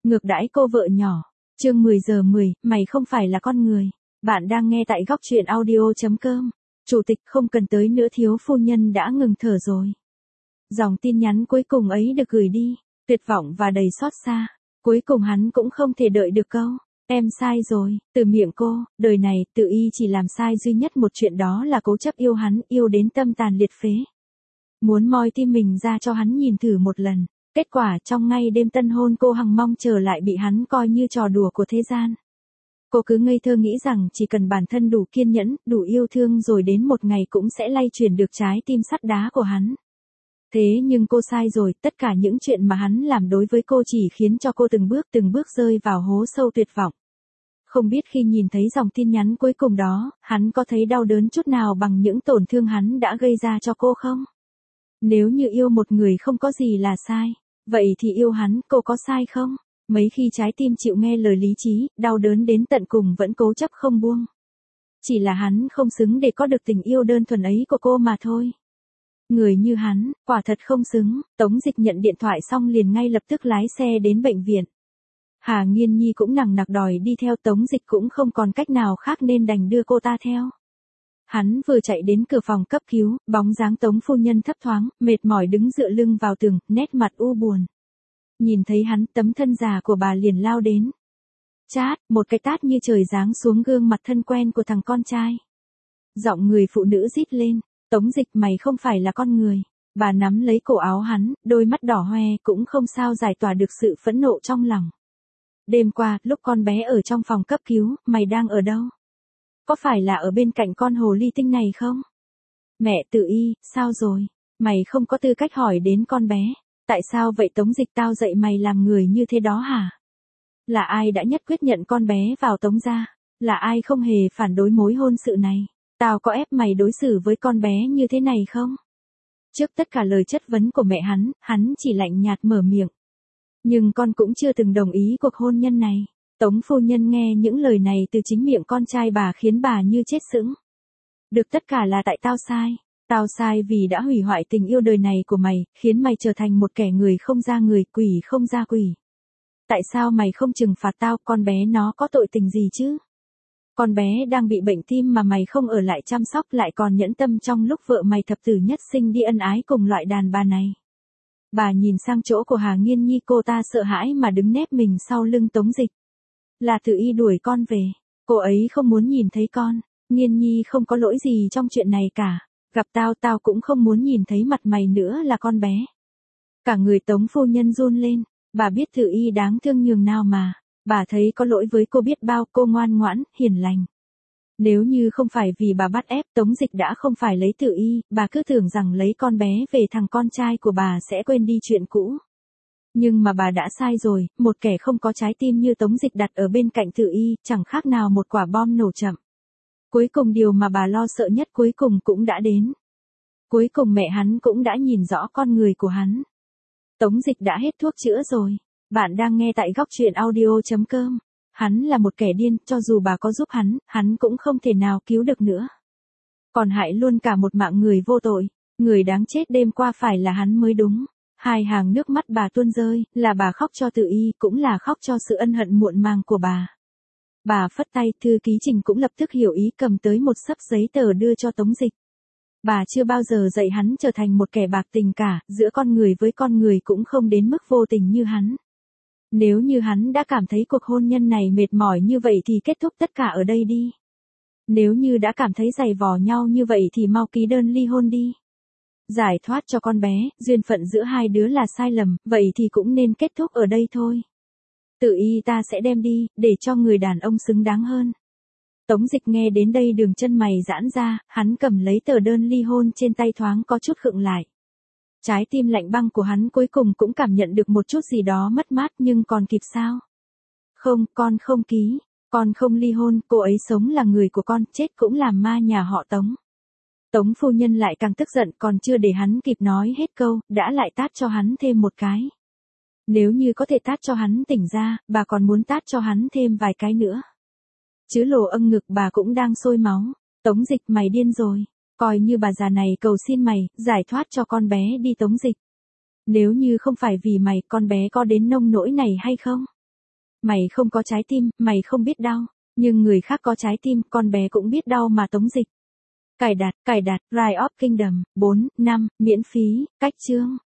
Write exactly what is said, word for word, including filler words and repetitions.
Ngược đãi cô vợ nhỏ. Chương mười giờ mười, mày không phải là con người. Bạn đang nghe tại góc truyện audio.com. Chủ tịch không cần tới nữa, thiếu phu nhân đã ngừng thở rồi. Dòng tin nhắn cuối cùng ấy được gửi đi, tuyệt vọng và đầy xót xa. Cuối cùng hắn cũng không thể đợi được câu, em sai rồi, từ miệng cô. Đời này, Tự Y chỉ làm sai duy nhất một chuyện, đó là cố chấp yêu hắn, yêu đến tâm tàn liệt phế. Muốn moi tim mình ra cho hắn nhìn thử một lần. Kết quả trong ngay đêm tân hôn, cô hằng mong chờ lại bị hắn coi như trò đùa của thế gian. Cô cứ ngây thơ nghĩ rằng chỉ cần bản thân đủ kiên nhẫn, đủ yêu thương rồi đến một ngày cũng sẽ lay chuyển được trái tim sắt đá của hắn. Thế nhưng cô sai rồi, tất cả những chuyện mà hắn làm đối với cô chỉ khiến cho cô từng bước từng bước rơi vào hố sâu tuyệt vọng. Không biết khi nhìn thấy dòng tin nhắn cuối cùng đó, hắn có thấy đau đớn chút nào bằng những tổn thương hắn đã gây ra cho cô không? Nếu như yêu một người không có gì là sai, vậy thì yêu hắn, cô có sai không? Mấy khi trái tim chịu nghe lời lý trí, đau đớn đến tận cùng vẫn cố chấp không buông. Chỉ là hắn không xứng để có được tình yêu đơn thuần ấy của cô mà thôi. Người như hắn, quả thật không xứng. Tống Dịch nhận điện thoại xong liền ngay lập tức lái xe đến bệnh viện. Hà Nghiên Nhi cũng nằng nặc đòi đi theo, Tống Dịch cũng không còn cách nào khác nên đành đưa cô ta theo. Hắn vừa chạy đến cửa phòng cấp cứu, bóng dáng Tống phu nhân thấp thoáng, mệt mỏi đứng dựa lưng vào tường, nét mặt u buồn. Nhìn thấy hắn, tấm thân già của bà liền lao đến. Chát, một cái tát như trời giáng xuống gương mặt thân quen của thằng con trai. Giọng người phụ nữ rít lên, Tống Dịch, mày không phải là con người. Bà nắm lấy cổ áo hắn, đôi mắt đỏ hoe cũng không sao giải tỏa được sự phẫn nộ trong lòng. Đêm qua, lúc con bé ở trong phòng cấp cứu, mày đang ở đâu? Có phải là ở bên cạnh con hồ ly tinh này không? Mẹ Tự Y, sao rồi? Mày không có tư cách hỏi đến con bé. Tại sao vậy Tống Dịch, tao dạy mày làm người như thế đó hả? Là ai đã nhất quyết nhận con bé vào Tống gia? Là ai không hề phản đối mối hôn sự này? Tao có ép mày đối xử với con bé như thế này không? Trước tất cả lời chất vấn của mẹ hắn, hắn chỉ lạnh nhạt mở miệng. Nhưng con cũng chưa từng đồng ý cuộc hôn nhân này. Tống phu nhân nghe những lời này từ chính miệng con trai bà khiến bà như chết sững. Được, tất cả là tại tao sai. Tao sai vì đã hủy hoại tình yêu đời này của mày, khiến mày trở thành một kẻ người không ra người, quỷ không ra quỷ. Tại sao mày không trừng phạt tao, con bé nó có tội tình gì chứ? Con bé đang bị bệnh tim mà mày không ở lại chăm sóc, lại còn nhẫn tâm trong lúc vợ mày thập tử nhất sinh đi ân ái cùng loại đàn bà này. Bà nhìn sang chỗ của Hà Nghiên Nhi, cô ta sợ hãi mà đứng nép mình sau lưng Tống Dịch. Là Tự Y đuổi con về, cô ấy không muốn nhìn thấy con. Nghiên Nhi không có lỗi gì trong chuyện này cả. Gặp tao, tao cũng không muốn nhìn thấy mặt mày nữa là con bé. Cả người Tống phu nhân run lên, bà biết Tự Y đáng thương nhường nào mà. Bà thấy có lỗi với cô biết bao, cô ngoan ngoãn, hiền lành. Nếu như không phải vì bà bắt ép, Tống Dịch đã không phải lấy Tự Y, bà cứ tưởng rằng lấy con bé về thằng con trai của bà sẽ quên đi chuyện cũ. Nhưng mà bà đã sai rồi, một kẻ không có trái tim như Tống Dịch đặt ở bên cạnh Tự Y, chẳng khác nào một quả bom nổ chậm. Cuối cùng điều mà bà lo sợ nhất cuối cùng cũng đã đến. Cuối cùng mẹ hắn cũng đã nhìn rõ con người của hắn. Tống Dịch đã hết thuốc chữa rồi. Bạn đang nghe tại góc truyện audio.com. Hắn là một kẻ điên, cho dù bà có giúp hắn, hắn cũng không thể nào cứu được nữa. Còn hại luôn cả một mạng người vô tội. Người đáng chết đêm qua phải là hắn mới đúng. Hai hàng nước mắt bà tuôn rơi, là bà khóc cho Tự Y, cũng là khóc cho sự ân hận muộn màng của bà. Bà phất tay, thư ký Trình cũng lập tức hiểu ý, cầm tới một xấp giấy tờ đưa cho Tống Dịch. Bà chưa bao giờ dạy hắn trở thành một kẻ bạc tình cả, giữa con người với con người cũng không đến mức vô tình như hắn. Nếu như hắn đã cảm thấy cuộc hôn nhân này mệt mỏi như vậy thì kết thúc tất cả ở đây đi. Nếu như đã cảm thấy dày vò nhau như vậy thì mau ký đơn ly hôn đi. Giải thoát cho con bé, duyên phận giữa hai đứa là sai lầm, vậy thì cũng nên kết thúc ở đây thôi. Tự Y ta sẽ đem đi, để cho người đàn ông xứng đáng hơn. Tống Dịch nghe đến đây đường chân mày giãn ra, hắn cầm lấy tờ đơn ly hôn trên tay thoáng có chút khựng lại. Trái tim lạnh băng của hắn cuối cùng cũng cảm nhận được một chút gì đó mất mát, nhưng còn kịp sao? Không, con không ký, con không ly hôn, cô ấy sống là người của con, chết cũng làm ma nhà họ Tống. Tống phu nhân lại càng tức giận, còn chưa để hắn kịp nói hết câu, đã lại tát cho hắn thêm một cái. Nếu như có thể tát cho hắn tỉnh ra, bà còn muốn tát cho hắn thêm vài cái nữa. Chứ lồ âm ngực bà cũng đang sôi máu. Tống Dịch, mày điên rồi. Coi như bà già này cầu xin mày, giải thoát cho con bé đi Tống Dịch. Nếu như không phải vì mày, con bé có đến nông nỗi này hay không? Mày không có trái tim, mày không biết đau. Nhưng người khác có trái tim, con bé cũng biết đau mà Tống Dịch. Cài đặt, cài đặt, Rise of Kingdom, bốn, năm, miễn phí, cách chương.